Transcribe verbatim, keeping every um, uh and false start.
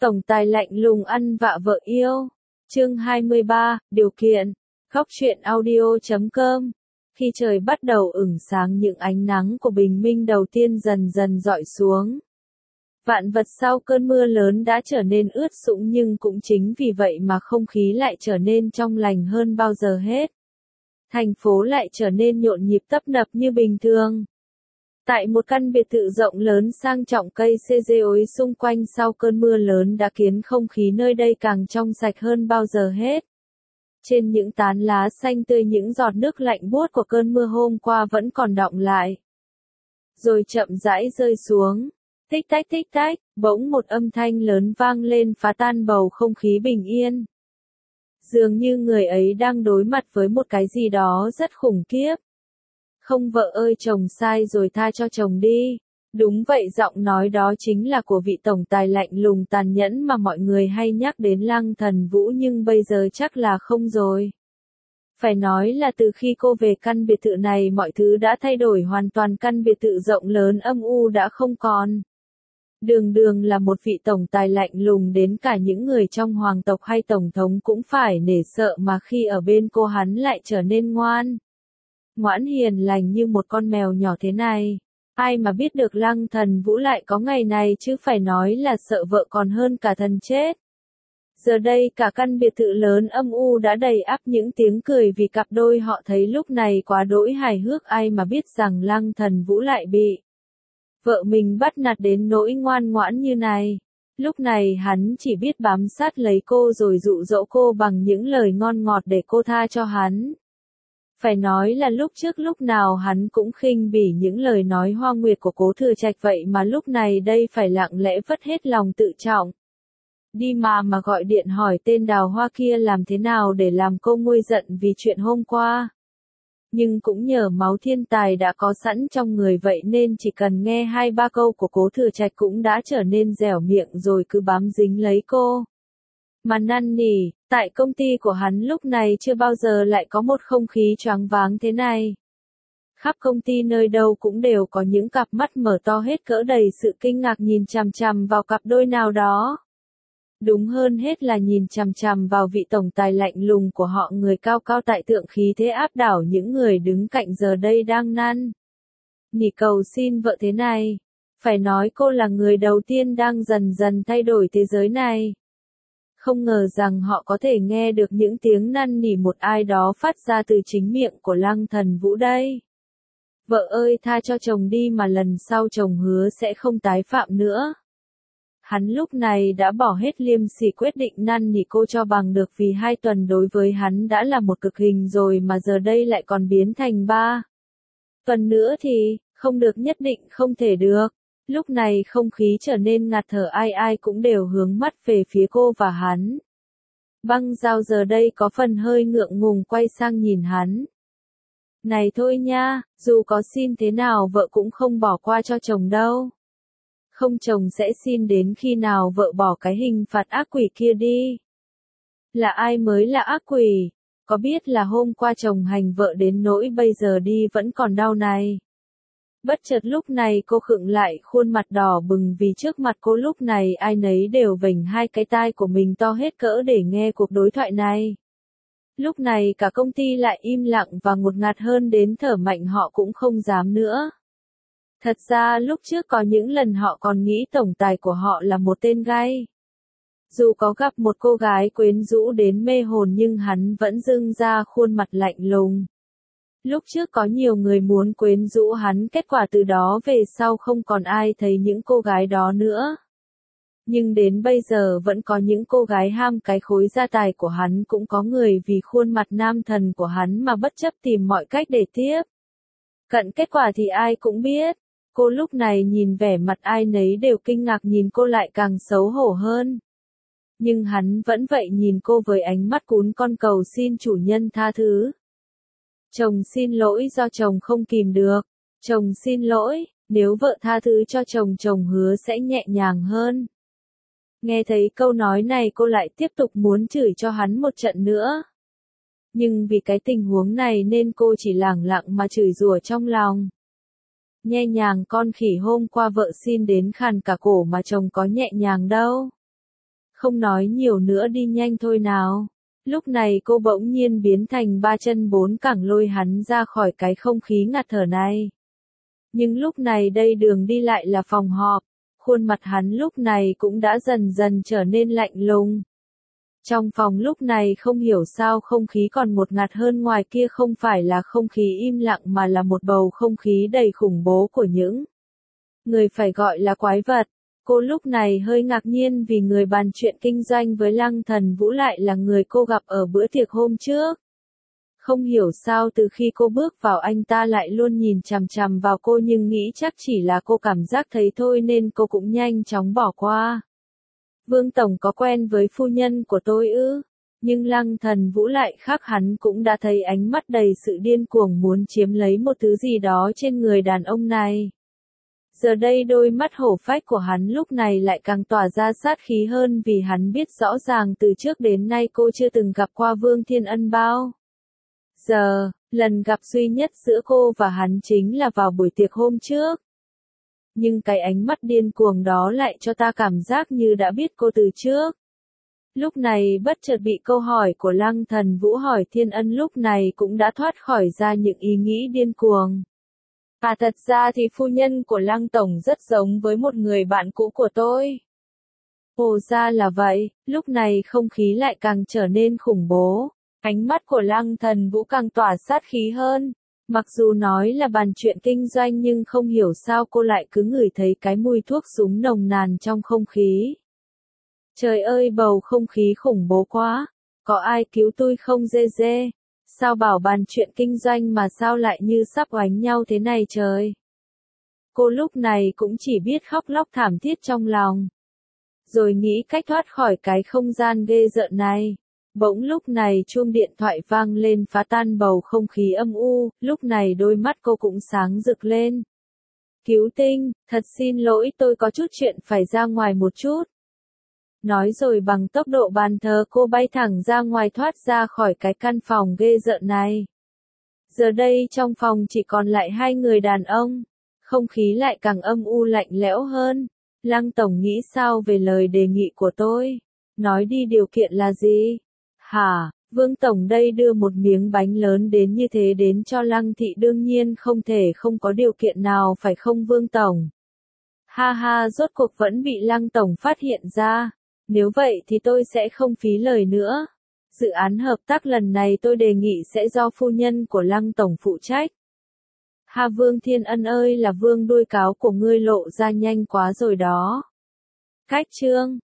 Tổng tài lạnh lùng ăn vạ vợ yêu. Chương hai mươi ba, điều kiện. Góc truyện audio chấm com. Khi trời bắt đầu ửng sáng, những ánh nắng của bình minh đầu tiên dần dần rọi xuống. Vạn vật sau cơn mưa lớn đã trở nên ướt sũng, nhưng cũng chính vì vậy mà không khí lại trở nên trong lành hơn bao giờ hết. Thành phố lại trở nên nhộn nhịp tấp nập như bình thường. Tại một căn biệt thự rộng lớn sang trọng, cây xê dê ối xung quanh sau cơn mưa lớn đã khiến không khí nơi đây càng trong sạch hơn bao giờ hết. Trên những tán lá xanh tươi, những giọt nước lạnh buốt của cơn mưa hôm qua vẫn còn đọng lại. Rồi chậm rãi rơi xuống. Tích tách tích tách, bỗng một âm thanh lớn vang lên phá tan bầu không khí bình yên. Dường như người ấy đang đối mặt với một cái gì đó rất khủng khiếp. Không vợ ơi, chồng sai rồi, tha cho chồng đi. Đúng vậy, giọng nói đó chính là của vị tổng tài lạnh lùng tàn nhẫn mà mọi người hay nhắc đến, Lăng Thần Vũ, nhưng bây giờ chắc là không rồi. Phải nói là từ khi cô về căn biệt thự này, mọi thứ đã thay đổi hoàn toàn. Căn biệt thự rộng lớn âm u đã không còn. Đường đường là một vị tổng tài lạnh lùng đến cả những người trong hoàng tộc hay tổng thống cũng phải nể sợ, mà khi ở bên cô hắn lại trở nên ngoan. Ngoãn hiền lành như một con mèo nhỏ thế này. Ai mà biết được Lăng Thần Vũ lại có ngày này chứ, phải nói là sợ vợ còn hơn cả thần chết. Giờ đây cả căn biệt thự lớn âm u đã đầy ắp những tiếng cười vì cặp đôi họ thấy lúc này quá đỗi hài hước. Ai mà biết rằng Lăng Thần Vũ lại bị vợ mình bắt nạt đến nỗi ngoan ngoãn như này. Lúc này hắn chỉ biết bám sát lấy cô rồi dụ dỗ cô bằng những lời ngon ngọt để cô tha cho hắn. Phải nói là lúc trước lúc nào hắn cũng khinh bỉ những lời nói hoa nguyệt của Cố Thừa Trạch, vậy mà lúc này đây phải lặng lẽ vứt hết lòng tự trọng. Đi mà mà gọi điện hỏi tên đào hoa kia làm thế nào để làm cô nguôi giận vì chuyện hôm qua. Nhưng cũng nhờ máu thiên tài đã có sẵn trong người, vậy nên chỉ cần nghe hai ba câu của Cố Thừa Trạch cũng đã trở nên dẻo miệng rồi cứ bám dính lấy cô. Mà năn nỉ, tại công ty của hắn lúc này chưa bao giờ lại có một không khí choáng váng thế này. Khắp công ty nơi đâu cũng đều có những cặp mắt mở to hết cỡ đầy sự kinh ngạc nhìn chằm chằm vào cặp đôi nào đó. Đúng hơn hết là nhìn chằm chằm vào vị tổng tài lạnh lùng của họ, người cao cao tại thượng khí thế áp đảo những người đứng cạnh giờ đây đang năn nỉ cầu xin vợ thế này. Phải nói cô là người đầu tiên đang dần dần thay đổi thế giới này. Không ngờ rằng họ có thể nghe được những tiếng năn nỉ một ai đó phát ra từ chính miệng của Lăng Thần Vũ đây. Vợ ơi, tha cho chồng đi, mà lần sau chồng hứa sẽ không tái phạm nữa. Hắn lúc này đã bỏ hết liêm sỉ, quyết định năn nỉ cô cho bằng được, vì hai tuần đối với hắn đã là một cực hình rồi, mà giờ đây lại còn biến thành ba tuần nữa thì không được, nhất định không thể được. Lúc này không khí trở nên ngạt thở, ai ai cũng đều hướng mắt về phía cô và hắn. Băng Giao giờ đây có phần hơi ngượng ngùng quay sang nhìn hắn. Này thôi nha, dù có xin thế nào vợ cũng không bỏ qua cho chồng đâu. Không, chồng sẽ xin đến khi nào vợ bỏ cái hình phạt ác quỷ kia đi. Là ai mới là ác quỷ? Có biết là hôm qua chồng hành vợ đến nỗi bây giờ đi vẫn còn đau này. Bất chợt lúc này cô khựng lại, khuôn mặt đỏ bừng vì trước mặt cô lúc này ai nấy đều vểnh hai cái tai của mình to hết cỡ để nghe cuộc đối thoại này. Lúc này cả công ty lại im lặng và ngột ngạt hơn đến thở mạnh, họ cũng không dám nữa. Thật ra lúc trước có những lần họ còn nghĩ tổng tài của họ là một tên gay. Dù có gặp một cô gái quyến rũ đến mê hồn nhưng hắn vẫn dưng ra khuôn mặt lạnh lùng. Lúc trước có nhiều người muốn quyến rũ hắn, kết quả từ đó về sau không còn ai thấy những cô gái đó nữa. Nhưng đến bây giờ vẫn có những cô gái ham cái khối gia tài của hắn, cũng có người vì khuôn mặt nam thần của hắn mà bất chấp tìm mọi cách để tiếp cận, kết quả thì ai cũng biết. Cô lúc này nhìn vẻ mặt ai nấy đều kinh ngạc, nhìn cô lại càng xấu hổ hơn. Nhưng hắn vẫn vậy nhìn cô với ánh mắt cún con cầu xin chủ nhân tha thứ. Chồng xin lỗi, do chồng không kìm được. Chồng xin lỗi, nếu vợ tha thứ cho chồng, chồng hứa sẽ nhẹ nhàng hơn. Nghe thấy câu nói này cô lại tiếp tục muốn chửi cho hắn một trận nữa. Nhưng vì cái tình huống này nên cô chỉ lẳng lặng mà chửi rủa trong lòng. Nhẹ nhàng con khỉ, hôm qua vợ xin đến khàn cả cổ mà chồng có nhẹ nhàng đâu. Không nói nhiều nữa đi nhanh thôi nào. Lúc này cô bỗng nhiên biến thành ba chân bốn cẳng lôi hắn ra khỏi cái không khí ngạt thở này. Nhưng lúc này đây đường đi lại là phòng họp, khuôn mặt hắn lúc này cũng đã dần dần trở nên lạnh lùng. Trong phòng lúc này không hiểu sao không khí còn ngột ngạt hơn, ngoài kia không phải là không khí im lặng mà là một bầu không khí đầy khủng bố của những người phải gọi là quái vật. Cô lúc này hơi ngạc nhiên vì người bàn chuyện kinh doanh với Lăng Thần Vũ lại là người cô gặp ở bữa tiệc hôm trước. Không hiểu sao từ khi cô bước vào anh ta lại luôn nhìn chằm chằm vào cô, nhưng nghĩ chắc chỉ là cô cảm giác thấy thôi nên cô cũng nhanh chóng bỏ qua. Vương Tổng có quen với phu nhân của tôi ư? Nhưng Lăng Thần Vũ lại khác, hắn cũng đã thấy ánh mắt đầy sự điên cuồng muốn chiếm lấy một thứ gì đó trên người đàn ông này. Giờ đây đôi mắt hổ phách của hắn lúc này lại càng tỏa ra sát khí hơn vì hắn biết rõ ràng từ trước đến nay cô chưa từng gặp qua Vương Thiên Ân bao giờ, lần gặp duy nhất giữa cô và hắn chính là vào buổi tiệc hôm trước. Nhưng cái ánh mắt điên cuồng đó lại cho ta cảm giác như đã biết cô từ trước. Lúc này bất chợt bị câu hỏi của Lăng Thần Vũ hỏi, Thiên Ân lúc này cũng đã thoát khỏi ra những ý nghĩ điên cuồng. À thật ra thì phu nhân của Lăng Tổng rất giống với một người bạn cũ của tôi. Ồ ra là vậy, lúc này không khí lại càng trở nên khủng bố. Ánh mắt của Lăng Thần Vũ càng tỏa sát khí hơn. Mặc dù nói là bàn chuyện kinh doanh nhưng không hiểu sao cô lại cứ ngửi thấy cái mùi thuốc súng nồng nàn trong không khí. Trời ơi, bầu không khí khủng bố quá. Có ai cứu tôi không dê dê? Sao bảo bàn chuyện kinh doanh mà sao lại như sắp oánh nhau thế này trời? Cô lúc này cũng chỉ biết khóc lóc thảm thiết trong lòng. Rồi nghĩ cách thoát khỏi cái không gian ghê rợn này. Bỗng lúc này chuông điện thoại vang lên phá tan bầu không khí âm u, lúc này đôi mắt cô cũng sáng rực lên. Cứu tinh, thật xin lỗi, tôi có chút chuyện phải ra ngoài một chút. Nói rồi bằng tốc độ bàn thờ cô bay thẳng ra ngoài, thoát ra khỏi cái căn phòng ghê rợn này. Giờ đây trong phòng chỉ còn lại hai người đàn ông, không khí lại càng âm u lạnh lẽo hơn. Lăng Tổng nghĩ sao về lời đề nghị của tôi? Nói đi, điều kiện là gì? Hả, Vương Tổng đây đưa một miếng bánh lớn đến như thế đến cho Lăng Thị, đương nhiên không thể không có điều kiện nào phải không Vương Tổng? Ha ha, rốt cuộc vẫn bị Lăng Tổng phát hiện ra. Nếu vậy thì tôi sẽ không phí lời nữa. Dự án hợp tác lần này tôi đề nghị sẽ do phu nhân của Lăng Tổng phụ trách. Ha Vương Thiên Ân ơi, là Vương, đuôi cáo của ngươi lộ ra nhanh quá rồi đó. Cách chương